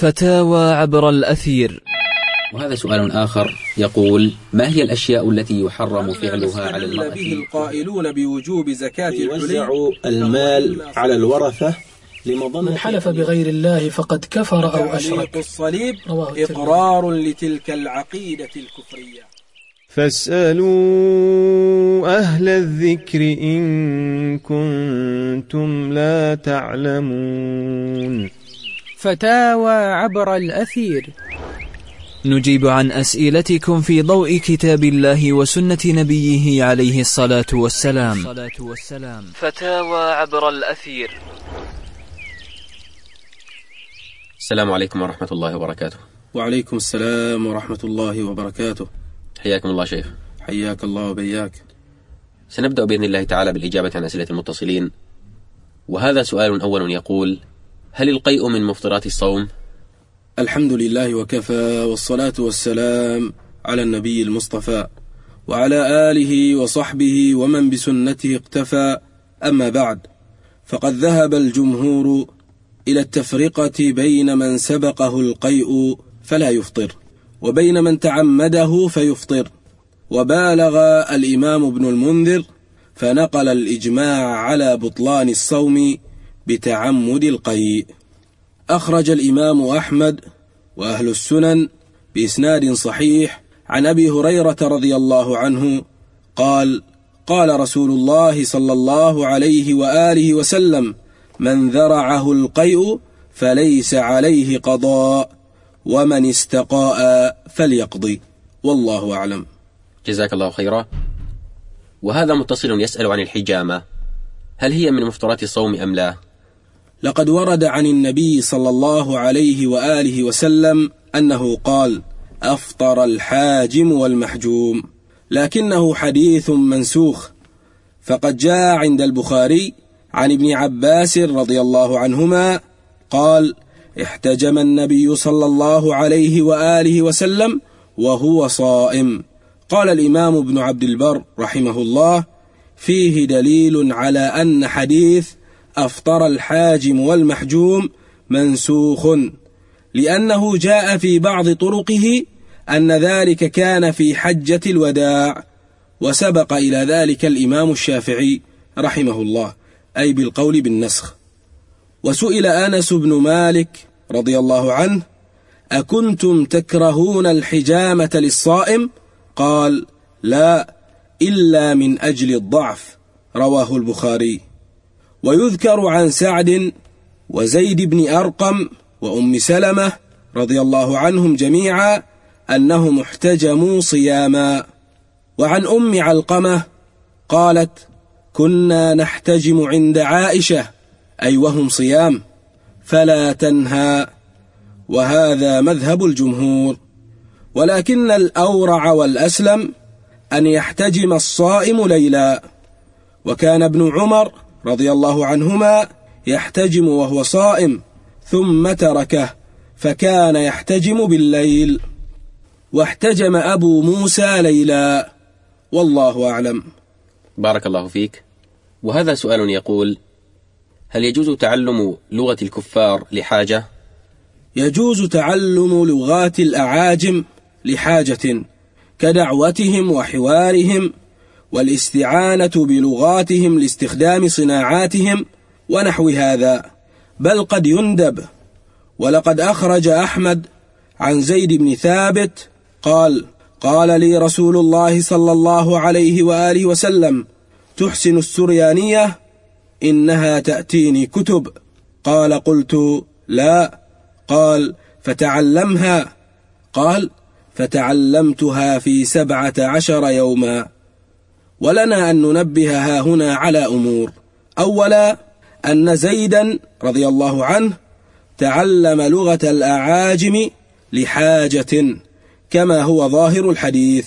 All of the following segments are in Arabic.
فتاوى عبر الأثير. وهذا سؤال آخر يقول: ما هي الأشياء التي يحرم فعلها على المرأة؟ به القائلون بوجوب زكاة يوزع المال على الورثة من حلف بغير الله فقد كفر أو أشرك. الصليب إقرار لتلك العقيدة الكفرية. فاسألوا أهل الذكر إن كنتم لا تعلمون. فتاوى عبر الأثير. نجيب عن أسئلتكم في ضوء كتاب الله وسنة نبيه عليه الصلاة والسلام. فتاوى عبر الأثير. السلام عليكم ورحمة الله وبركاته. وعليكم السلام ورحمة الله وبركاته. حياكم الله شيخ. حياك الله وبياك. سنبدأ بإذن الله تعالى بالإجابة عن أسئلة المتصلين، وهذا سؤال أول يقول: هل القيء من مفطرات الصوم؟ الحمد لله وكفى، والصلاة والسلام على النبي المصطفى وعلى آله وصحبه ومن بسنته اقتفى. أما بعد، فقد ذهب الجمهور إلى التفرقة بين من سبقه القيء فلا يفطر وبين من تعمده فيفطر، وبالغ الإمام ابن المنذر فنقل الإجماع على بطلان الصوم بتعمد القيء. أخرج الإمام أحمد وأهل السنن بإسناد صحيح عن أبي هريرة رضي الله عنه قال: قال رسول الله صلى الله عليه وآله وسلم: من ذرعه القيء فليس عليه قضاء، ومن استقاء فليقضي، والله أعلم. جزاك الله خيرا. وهذا متصل يسأل عن الحجامة، هل هي من مفطرات الصوم أم لا؟ لقد ورد عن النبي صلى الله عليه وآله وسلم أنه قال: أفطر الحاجم والمحجوم، لكنه حديث منسوخ، فقد جاء عند البخاري عن ابن عباس رضي الله عنهما قال: احتجم النبي صلى الله عليه وآله وسلم وهو صائم. قال الإمام ابن عبد البر رحمه الله: فيه دليل على أن حديث أفطر الحاجم والمحجوم منسوخ، لأنه جاء في بعض طرقه أن ذلك كان في حجة الوداع، وسبق إلى ذلك الإمام الشافعي رحمه الله، أي بالقول بالنسخ. وسئل أنس بن مالك رضي الله عنه: أكنتم تكرهون الحجامة للصائم؟ قال: لا، إلا من أجل الضعف، رواه البخاري. ويذكر عن سعد وزيد بن أرقم وأم سلمة رضي الله عنهم جميعا أنهم احتجموا صياما. وعن أم علقمة قالت: كنا نحتجم عند عائشة، أي وهم صيام، فلا تنهى. وهذا مذهب الجمهور، ولكن الأورع والأسلم أن يحتجم الصائم ليلا. وكان ابن عمر رضي الله عنهما يحتجم وهو صائم ثم تركه، فكان يحتجم بالليل. واحتجم أبو موسى ليلا، والله أعلم. بارك الله فيك. وهذا سؤال يقول: هل يجوز تعلم لغة الكفار لحاجة؟ يجوز تعلم لغات الأعاجم لحاجة، كدعوتهم وحوارهم، والاستعانة بلغاتهم لاستخدام صناعاتهم ونحو هذا، بل قد يندب. ولقد أخرج أحمد عن زيد بن ثابت قال: قال لي رسول الله صلى الله عليه وآله وسلم: تحسن السريانية؟ إنها تأتيني كتب. قال: قلت: لا. قال: فتعلمها. قال: فتعلمتها في 17 يوما. ولنا أن ننبه هنا على أمور. أولا، أن زيدا رضي الله عنه تعلم لغة الأعاجم لحاجة كما هو ظاهر الحديث.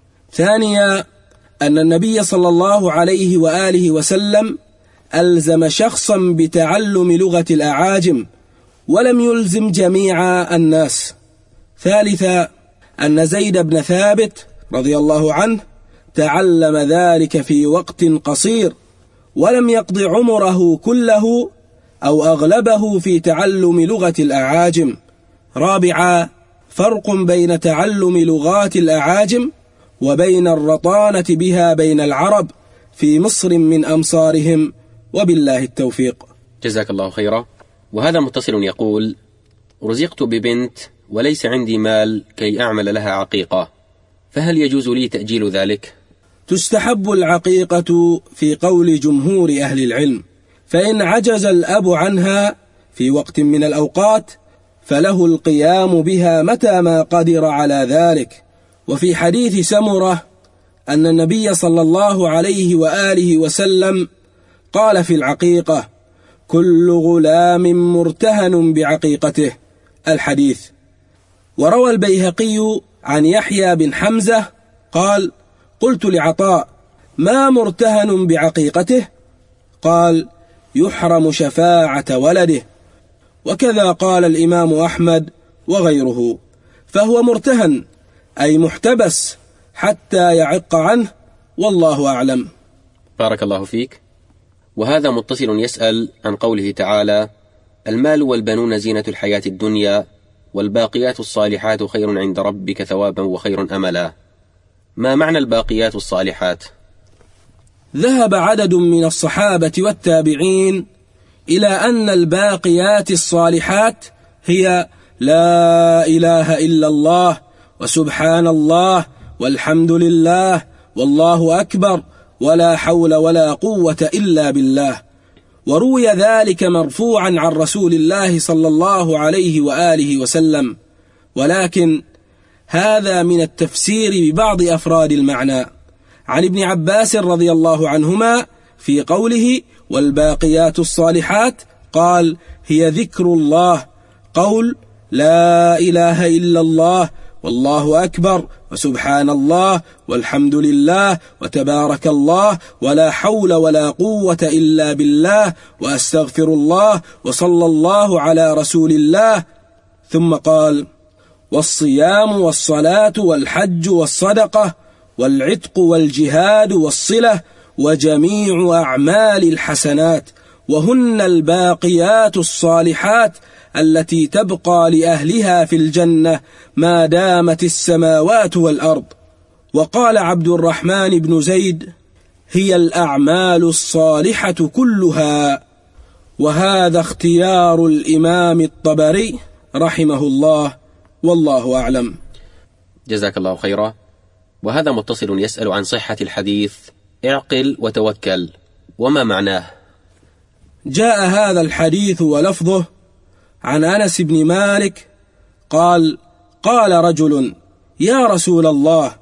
ثانيا، أن النبي صلى الله عليه وآله وسلم ألزم شخصا بتعلم لغة الأعاجم ولم يلزم جميع الناس. ثالثا، أن زيد بن ثابت رضي الله عنه تعلم ذلك في وقت قصير ولم يقض عمره كله أو أغلبه في تعلم لغة الأعاجم، رابعا، فرق بين تعلم لغات الأعاجم وبين الرطانة بها بين العرب في مصر من أمصارهم، وبالله التوفيق. جزاك الله خيرا. وهذا متصل يقول: رزقت ببنت وليس عندي مال كي أعمل لها عقيقة، فهل يجوز لي تأجيل ذلك؟ تستحب العقيقة في قول جمهور أهل العلم، فإن عجز الأب عنها في وقت من الأوقات فله القيام بها متى ما قدر على ذلك. وفي حديث سمرة أن النبي صلى الله عليه وآله وسلم قال في العقيقة: كل غلام مرتهن بعقيقته، الحديث. وروى البيهقي عن يحيى بن حمزة قال: قلت لعطاء: ما مرتهن بعقيقته؟ قال: يحرم شفاعة ولده. وكذا قال الإمام أحمد وغيره، فهو مرتهن أي محتبس حتى يعق عنه، والله أعلم. بارك الله فيك. وهذا متصل يسأل عن قوله تعالى: المال والبنون زينة الحياة الدنيا والباقيات الصالحات خير عند ربك ثوابا وخير أملا. ما معنى الباقيات الصالحات؟ ذهب عدد من الصحابة والتابعين إلى أن الباقيات الصالحات هي لا إله إلا الله وسبحان الله والحمد لله والله أكبر ولا حول ولا قوة إلا بالله. وروي ذلك مرفوعا عن رسول الله صلى الله عليه وآله وسلم، ولكن هذا من التفسير ببعض أفراد المعنى. عن ابن عباس رضي الله عنهما في قوله والباقيات الصالحات قال: هي ذكر الله، قول لا إله إلا الله والله أكبر وسبحان الله والحمد لله وتبارك الله ولا حول ولا قوة إلا بالله وأستغفر الله وصلى الله على رسول الله. ثم قال: والصيام والصلاة والحج والصدقة والعتق والجهاد والصلة وجميع أعمال الحسنات، وهن الباقيات الصالحات التي تبقى لأهلها في الجنة ما دامت السماوات والأرض. وقال عبد الرحمن بن زيد: هي الأعمال الصالحة كلها. وهذا اختيار الإمام الطبري رحمه الله، والله أعلم. جزاك الله خيرا. وهذا متصل يسأل عن صحة الحديث: اعقل وتوكل، وما معناه؟ جاء هذا الحديث ولفظه عن أنس بن مالك قال: قال رجل: يا رسول الله،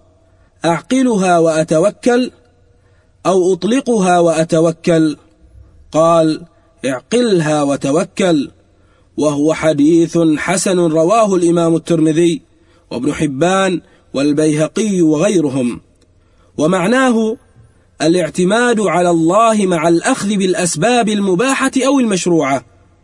أعقلها وأتوكل أو أطلقها وأتوكل؟ قال: اعقلها وتوكل. وهو حديث حسن رواه الإمام الترمذي وابن حبان والبيهقي وغيرهم. ومعناه الاعتماد على الله مع الأخذ بالأسباب المباحة أو المشروعة،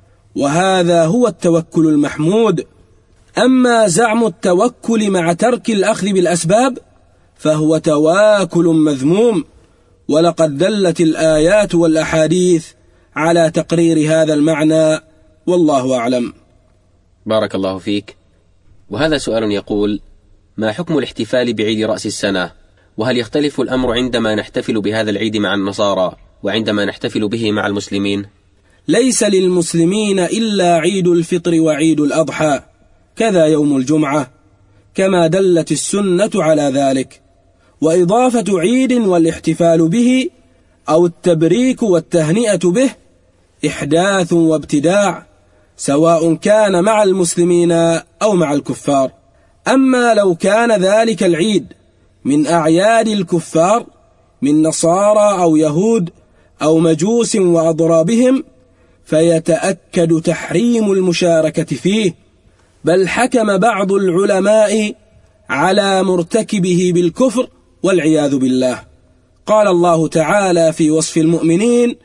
وهذا هو التوكل المحمود. أما زعم التوكل مع ترك الأخذ بالأسباب فهو تواكل مذموم، ولقد دلت الآيات والأحاديث على تقرير هذا المعنى، والله أعلم. بارك الله فيك. وهذا سؤال يقول: ما حكم الاحتفال بعيد رأس السنة؟ وهل يختلف الأمر عندما نحتفل بهذا العيد مع النصارى وعندما نحتفل به مع المسلمين؟ ليس للمسلمين إلا عيد الفطر وعيد الأضحى، كذا يوم الجمعة، كما دلت السنة على ذلك. وإضافة عيد والاحتفال به أو التبريك والتهنئة به إحداث وابتداع، سواء كان مع المسلمين أو مع الكفار. أما لو كان ذلك العيد من أعياد الكفار من نصارى أو يهود أو مجوس وأضرابهم فيتأكد تحريم المشاركة فيه، بل حكم بعض العلماء على مرتكبه بالكفر والعياذ بالله. قال الله تعالى في وصف المؤمنين: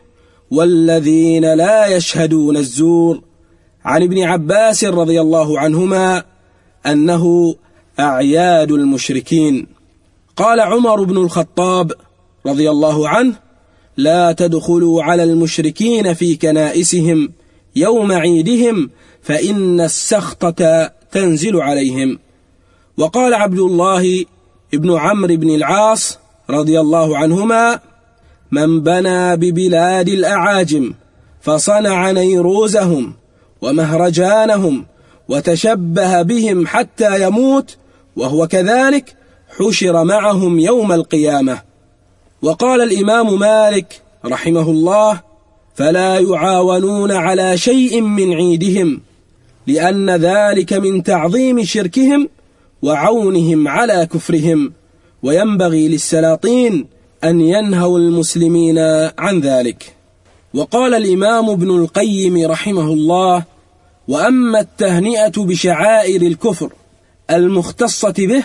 والذين لا يشهدون الزور. عن ابن عباس رضي الله عنهما أنه أعياد المشركين. قال عمر بن الخطاب رضي الله عنه: لا تدخلوا على المشركين في كنائسهم يوم عيدهم، فإن السخطة تنزل عليهم. وقال عبد الله ابن عمرو بن العاص رضي الله عنهما: من بنى ببلاد الأعاجم فصنع نيروزهم ومهرجانهم وتشبه بهم حتى يموت وهو كذلك حشر معهم يوم القيامة. وقال الإمام مالك رحمه الله: فلا يعاونون على شيء من عيدهم، لأن ذلك من تعظيم شركهم وعونهم على كفرهم، وينبغي للسلاطين أن ينهوا المسلمين عن ذلك. وقال الإمام ابن القيم رحمه الله: وأما التهنئة بشعائر الكفر المختصة به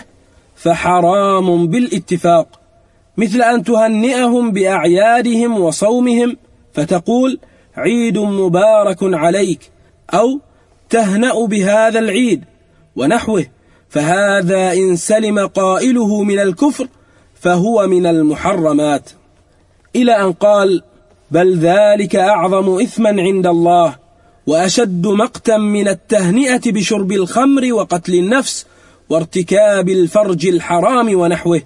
فحرام بالاتفاق، مثل أن تهنئهم بأعيادهم وصومهم فتقول: عيد مبارك عليك، أو تهنأ بهذا العيد ونحوه، فهذا إن سلم قائله من الكفر فهو من المحرمات. إلى أن قال: بل ذلك أعظم إثما عند الله وأشد مقتا من التهنئة بشرب الخمر وقتل النفس وارتكاب الفرج الحرام ونحوه.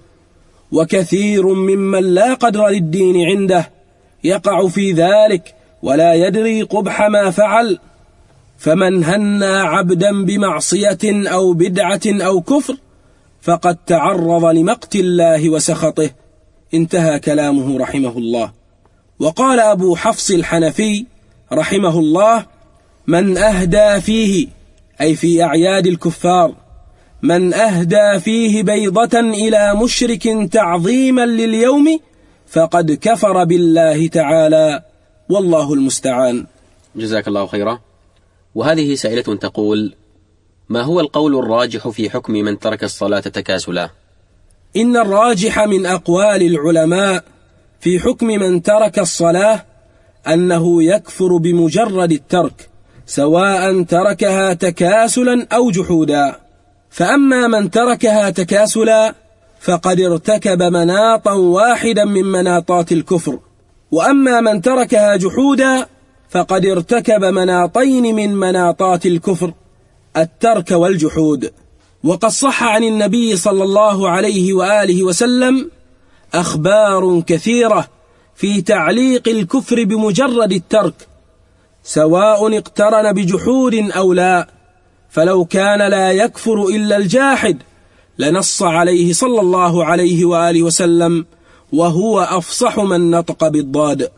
وكثير ممن لا قدر للدين عنده يقع في ذلك ولا يدري قبح ما فعل. فمن هنى عبدا بمعصية أو بدعة أو كفر فقد تعرض لمقت الله وسخطه. انتهى كلامه رحمه الله. وقال أبو حفص الحنفي رحمه الله: من أهدى فيه، أي في أعياد الكفار، من أهدى فيه بيضة إلى مشرك تعظيما لليوم فقد كفر بالله تعالى، والله المستعان. جزاك الله خيرا. وهذه سائلة تقول: ما هو القول الراجح في حكم من ترك الصلاة تكاسلا؟ إن الراجح من أقوال العلماء في حكم من ترك الصلاة أنه يكفر بمجرد الترك، سواء تركها تكاسلا أو جحودا. فأما من تركها تكاسلا فقد ارتكب مناطا واحدا من مناطات الكفر، وأما من تركها جحودا فقد ارتكب مناطين من مناطات الكفر، الترك والجحود. وقد صح عن النبي صلى الله عليه وآله وسلم أخبار كثيرة في تعليق الكفر بمجرد الترك، سواء اقترن بجحود أو لا. فلو كان لا يكفر إلا الجاحد لنص عليه صلى الله عليه وآله وسلم، وهو أفصح من نطق بالضاد.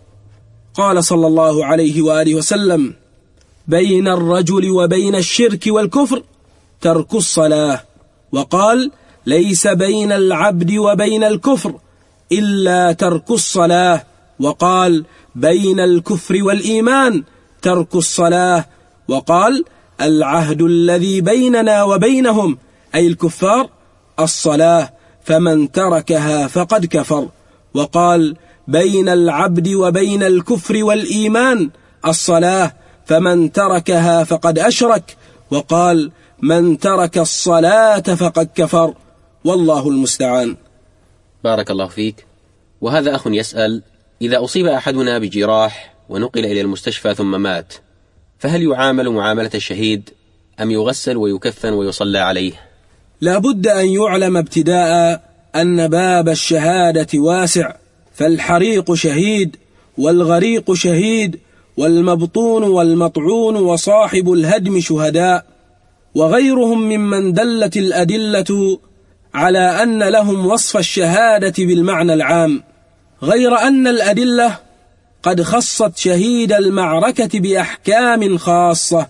قال صلى الله عليه وآله وسلم: بين الرجل وبين الشرك والكفر ترك الصلاة. وقال: ليس بين العبد وبين الكفر إلا ترك الصلاة. وقال: بين الكفر والإيمان ترك الصلاة. وقال: العهد الذي بيننا وبينهم، أي الكفار، الصلاة، فمن تركها فقد كفر. وقال: بين العبد وبين الكفر والإيمان الصلاة، فمن تركها فقد أشرك. وقال: من ترك الصلاة فقد كفر، والله المستعان. بارك الله فيك. وهذا أخ يسأل: إذا أصيب أحدنا بجراح ونقل إلى المستشفى ثم مات، فهل يعامل معاملة الشهيد أم يغسل ويكفن ويصلى عليه؟ لا بد أن يعلم ابتداء أن باب الشهادة واسع، فالحريق شهيد، والغريق شهيد، والمبطون والمطعون وصاحب الهدم شهداء، وغيرهم ممن دلت الأدلة على أن لهم وصف الشهادة بالمعنى العام، غير أن الأدلة قد خصت شهيد المعركة بأحكام خاصة.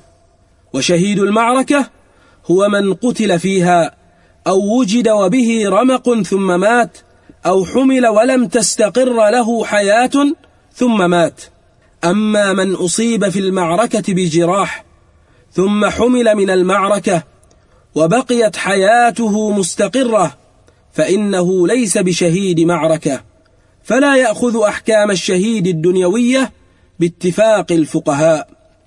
وشهيد المعركة هو من قتل فيها، أو وجد وبه رمق ثم مات، أو حمل ولم تستقر له حياة ثم مات. أما من أصيب في المعركة بجراح ثم حمل من المعركة وبقيت حياته مستقرة فإنه ليس بشهيد معركة، فلا يأخذ أحكام الشهيد الدنيوية باتفاق الفقهاء.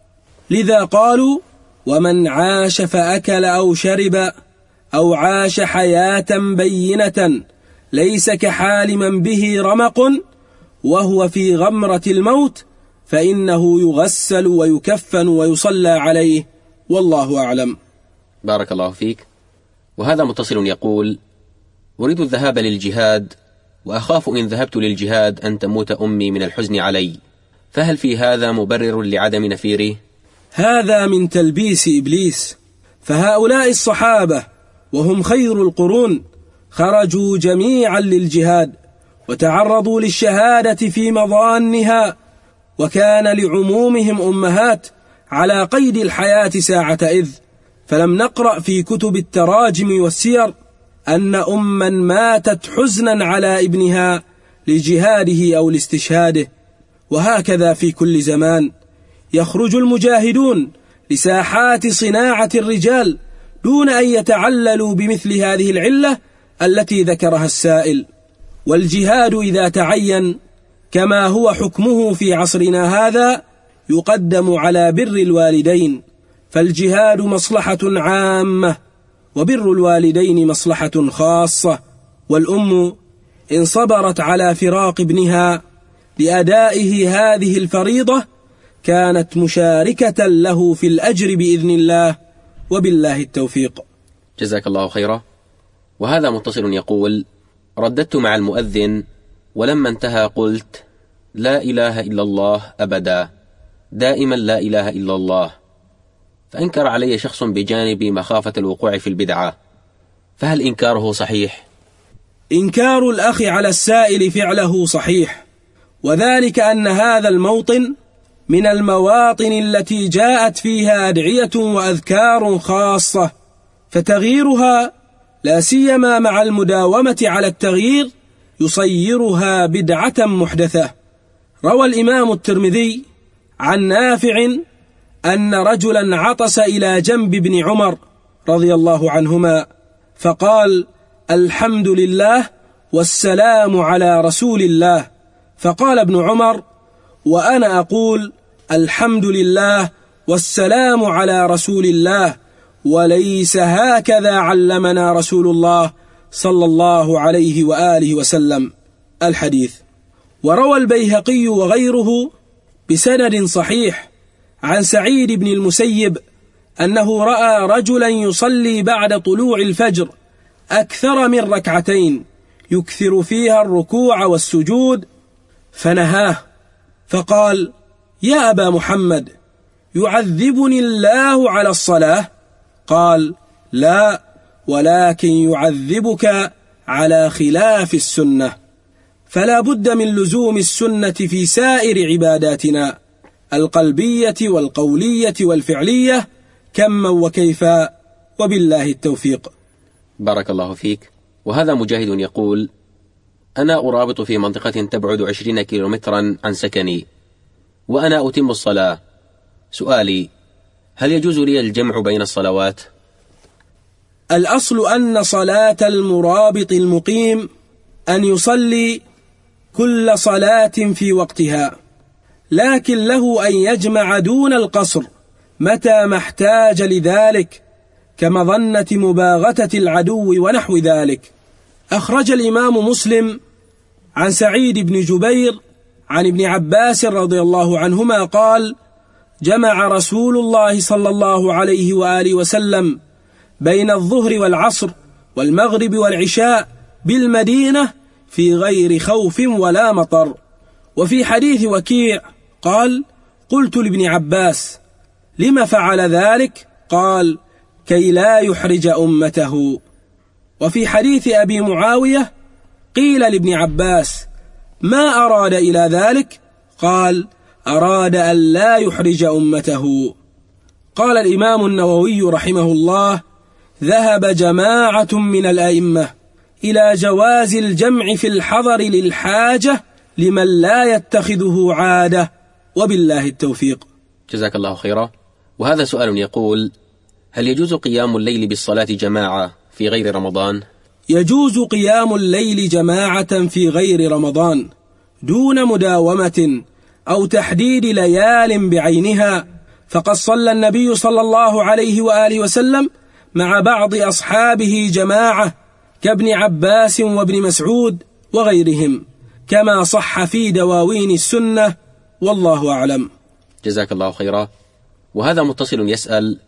لذا قالوا: ومن عاش فأكل أو شرب أو عاش حياة بينة ليس كحال من به رمق وهو في غمرة الموت فإنه يغسل ويكفن ويصلى عليه، والله أعلم. بارك الله فيك. وهذا متصل يقول: أريد الذهاب للجهاد، وأخاف إن ذهبت للجهاد أن تموت أمي من الحزن علي، فهل في هذا مبرر لعدم نفيره؟ هذا من تلبيس إبليس، فهؤلاء الصحابة وهم خير القرون خرجوا جميعا للجهاد وتعرضوا للشهادة في مظانها، وكان لعمومهم أمهات على قيد الحياة ساعة إذ، فلم نقرأ في كتب التراجم والسير أن أما ماتت حزنا على ابنها لجهاده أو لاستشهاده. وهكذا في كل زمان يخرج المجاهدون لساحات صناعة الرجال دون أن يتعللوا بمثل هذه العلة التي ذكرها السائل. والجهاد إذا تعين كما هو حكمه في عصرنا هذا يقدم على بر الوالدين، فالجهاد مصلحة عامة وبر الوالدين مصلحة خاصة. والأم إن صبرت على فراق ابنها لأدائه هذه الفريضة كانت مشاركة له في الأجر بإذن الله، وبالله التوفيق. جزاك الله خيرا. وهذا متصل يقول: رددت مع المؤذن، ولما انتهى قلت: لا إله إلا الله أبدا، دائما لا إله إلا الله، فأنكر علي شخص بجانبي مخافة الوقوع في البدعة، فهل إنكاره صحيح؟ إنكار الأخ على السائل فعله صحيح، وذلك أن هذا الموطن من المواطن التي جاءت فيها أدعية وأذكار خاصة، فتغييرها لا سيما مع المداومة على التغيير يصيرها بدعة محدثة. روى الإمام الترمذي عن نافع أن رجلا عطس إلى جنب ابن عمر رضي الله عنهما فقال: الحمد لله والسلام على رسول الله. فقال ابن عمر: وأنا أقول الحمد لله والسلام على رسول الله، وليس هكذا علمنا رسول الله صلى الله عليه وآله وسلم. الحديث. وروى البيهقي وغيره بسند صحيح عن سعيد بن المسيب أنه رأى رجلا يصلي بعد طلوع الفجر أكثر من ركعتين يكثر فيها الركوع والسجود، فنهاه فقال: يا أبا محمد، يعذبني الله على الصلاة؟ قال: لا، ولكن يعذبك على خلاف السنة. فلا بد من لزوم السنة في سائر عباداتنا القلبية والقولية والفعلية كما وكيفا، وبالله التوفيق. بارك الله فيك. وهذا مجاهد يقول: أنا أرابط في منطقة تبعد 20 كيلومترا عن سكني، وأنا أتم الصلاة. سؤالي: هل يجوز لي الجمع بين الصلوات؟ الأصل أن صلاة المرابط المقيم أن يصلي كل صلاة في وقتها، لكن له أن يجمع دون القصر متى ما احتاج لذلك، كمظنة مباغتة العدو ونحو ذلك. أخرج الإمام مسلم عن سعيد بن جبير عن ابن عباس رضي الله عنهما قال: جمع رسول الله صلى الله عليه وآله وسلم بين الظهر والعصر والمغرب والعشاء بالمدينة في غير خوف ولا مطر. وفي حديث وكيع قال: قلت لابن عباس: لما فعل ذلك؟ قال: كي لا يحرج أمته. وفي حديث أبي معاوية قيل لابن عباس: ما أراد إلى ذلك؟ قال: أراد أن لا يحرج أمته. قال الإمام النووي رحمه الله: ذهب جماعة من الأئمة إلى جواز الجمع في الحضر للحاجة لمن لا يتخذه عادة، وبالله التوفيق. جزاك الله خيرا. وهذا سؤال يقول: هل يجوز قيام الليل بالصلاة جماعة في غير رمضان؟ يجوز قيام الليل جماعة في غير رمضان دون مداومة أو تحديد ليال بعينها، فقد صلى النبي صلى الله عليه وآله وسلم مع بعض أصحابه جماعة كابن عباس وابن مسعود وغيرهم، كما صح في دواوين السنة، والله أعلم. جزاك الله خيرا. وهذا متصل يسأل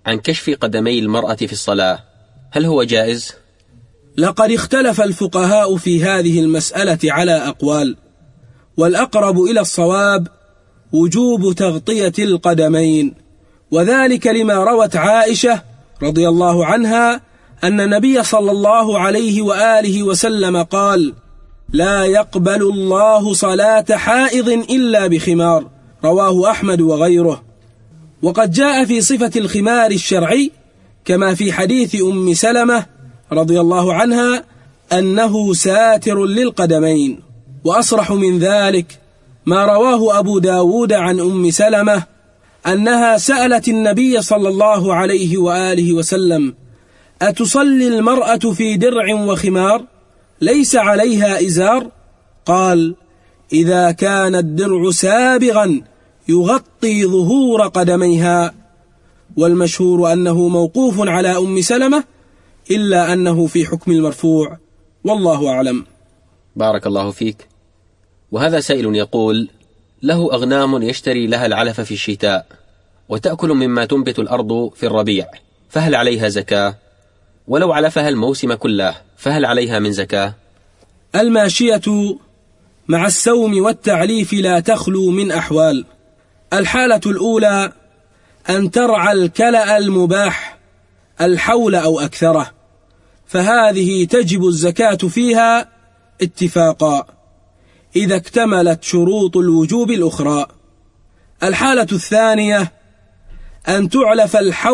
عن كشف قدمي المرأة في الصلاة، هل هو جائز؟ لقد اختلف الفقهاء في هذه المسألة على أقوال، والأقرب إلى الصواب وجوب تغطية القدمين، وذلك لما روت عائشة رضي الله عنها أن النبي صلى الله عليه وآله وسلم قال: لا يقبل الله صلاة حائض إلا بخمار، رواه أحمد وغيره. وقد جاء في صفة الخمار الشرعي كما في حديث أم سلمة رضي الله عنها أنه ساتر للقدمين. وأصرح من ذلك ما رواه أبو داود عن أم سلمة أنها سألت النبي صلى الله عليه وآله وسلم: أتصلي المرأة في درع وخمار ليس عليها إزار؟ قال: إذا كان الدرع سابغا يغطي ظهور قدميها. والمشهور أنه موقوف على أم سلمة، إلا أنه في حكم المرفوع، والله أعلم. بارك الله فيك. وهذا سائل يقول: له أغنام يشتري لها العلف في الشتاء وتأكل مما تنبت الأرض في الربيع، فهل عليها زكاة؟ ولو علفها الموسم كله فهل عليها من زكاة؟ الماشية مع السوم والتعليف لا تخلو من أحوال. الحالة الأولى أن ترعى الكلأ المباح الحول أو أكثره، فهذه تجب الزكاة فيها اتفاقا إذا اكتملت شروط الوجوب الأخرى. الحالة الثانية أن تعلف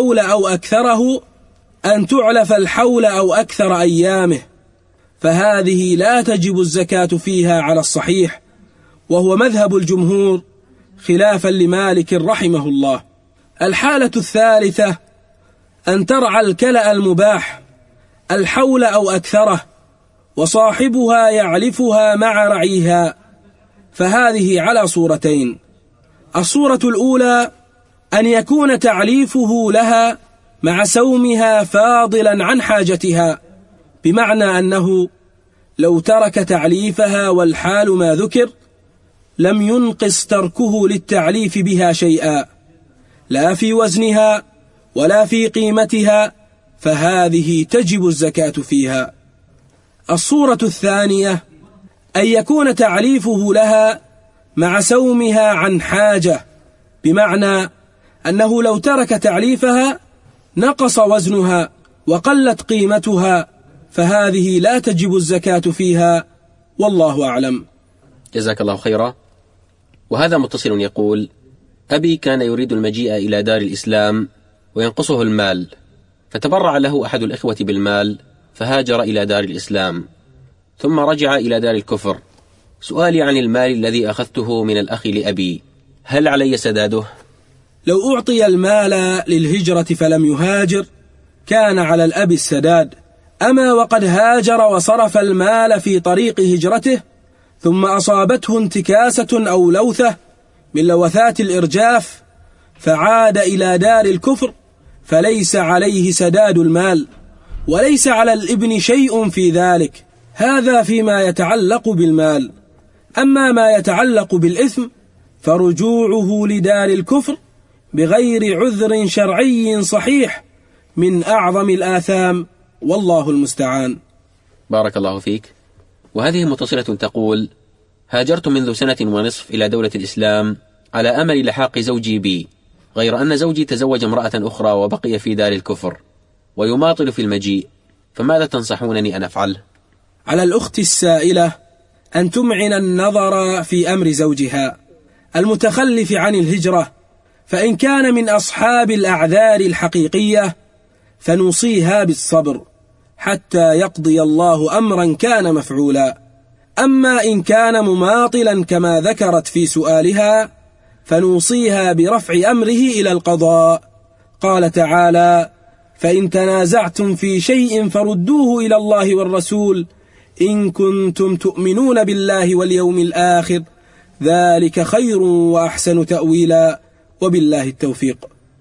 الحول أو أكثر أيامه، فهذه لا تجب الزكاة فيها على الصحيح، وهو مذهب الجمهور خلافا لمالك رحمه الله. الحالة الثالثة أن ترعى الكلأ المباح الحول أو أكثره وصاحبها يعلفها مع رعيها، فهذه على صورتين: الصورة الأولى أن يكون تعليفه لها مع سومها فاضلا عن حاجتها، بمعنى أنه لو ترك تعليفها والحال ما ذكر لم ينقص تركه للتعليف بها شيئا، لا في وزنها ولا في قيمتها، فهذه تجب الزكاة فيها. الصورة الثانية أن يكون تعليفه لها مع سومها عن حاجة، بمعنى أنه لو ترك تعليفها نقص وزنها وقلت قيمتها، فهذه لا تجب الزكاة فيها، والله أعلم. جزاك الله خيرا. وهذا متصل يقول: أبي كان يريد المجيء إلى دار الإسلام وينقصه المال، فتبرع له أحد الإخوة بالمال فهاجر إلى دار الإسلام، ثم رجع إلى دار الكفر. سؤالي عن المال الذي أخذته من الأخ لأبي، هل علي سداده؟ لو أعطي المال للهجرة فلم يهاجر كان على الأب السداد، أما وقد هاجر وصرف المال في طريق هجرته ثم أصابته انتكاسة أو لوثة من لوثات الإرجاف فعاد إلى دار الكفر، فليس عليه سداد المال، وليس على الابن شيء في ذلك. هذا فيما يتعلق بالمال. أما ما يتعلق بالإثم فرجوعه لدار الكفر بغير عذر شرعي صحيح من أعظم الآثام، والله المستعان. بارك الله فيك. وهذه متصلة تقول: هاجرت منذ 1.5 سنة إلى دولة الإسلام على أمل لحاق زوجي بي، غير أن زوجي تزوج امرأة أخرى وبقي في دار الكفر ويماطل في المجيء، فماذا تنصحونني أن أفعل؟ على الأخت السائلة أن تمعن النظر في أمر زوجها المتخلف عن الهجرة، فإن كان من أصحاب الأعذار الحقيقية فنوصيها بالصبر حتى يقضي الله أمرا كان مفعولا. أما إن كان مماطلا كما ذكرت في سؤالها فنوصيها برفع أمره إلى القضاء. قال تعالى: فإن تنازعتم في شيء فردوه إلى الله والرسول إن كنتم تؤمنون بالله واليوم الآخر، ذلك خير وأحسن تأويلا، وبالله التوفيق.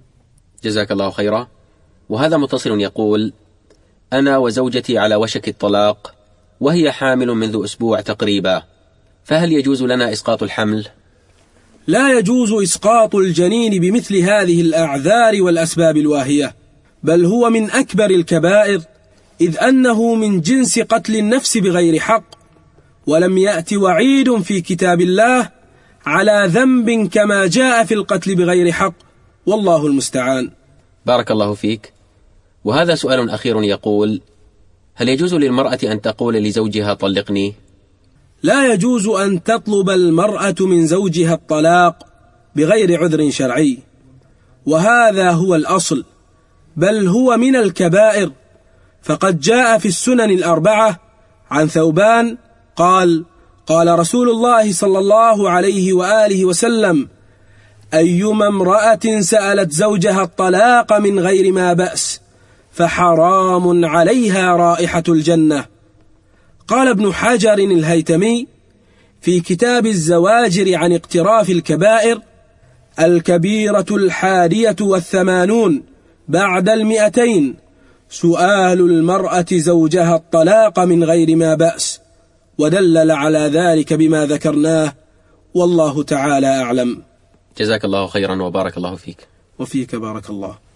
جزاك الله خيرا. وهذا متصل يقول: أنا وزوجتي على وشك الطلاق وهي حامل منذ أسبوع تقريبا، فهل يجوز لنا إسقاط الحمل؟ لا يجوز إسقاط الجنين بمثل هذه الأعذار والأسباب الواهية، بل هو من أكبر الكبائر، إذ أنه من جنس قتل النفس بغير حق، ولم يأت وعيد في كتاب الله على ذنب كما جاء في القتل بغير حق، والله المستعان. بارك الله فيك. وهذا سؤال أخير يقول: هل يجوز للمرأة أن تقول لزوجها طلقني؟ لا يجوز أن تطلب المرأة من زوجها الطلاق بغير عذر شرعي، وهذا هو الأصل، بل هو من الكبائر. فقد جاء في السنن الأربعة عن ثوبان قال: قال رسول الله صلى الله عليه وآله وسلم: أيما امرأة سألت زوجها الطلاق من غير ما بأس فحرام عليها رائحة الجنة. قال ابن حجر الهيتمي في كتاب الزواجر عن اقتراف الكبائر: الكبيرة 81 بعد 200 سؤال المرأة زوجها الطلاق من غير ما بأس، ودلل على ذلك بما ذكرناه، والله تعالى أعلم. جزاك الله خيرا وبارك الله فيك. وفيك بارك الله.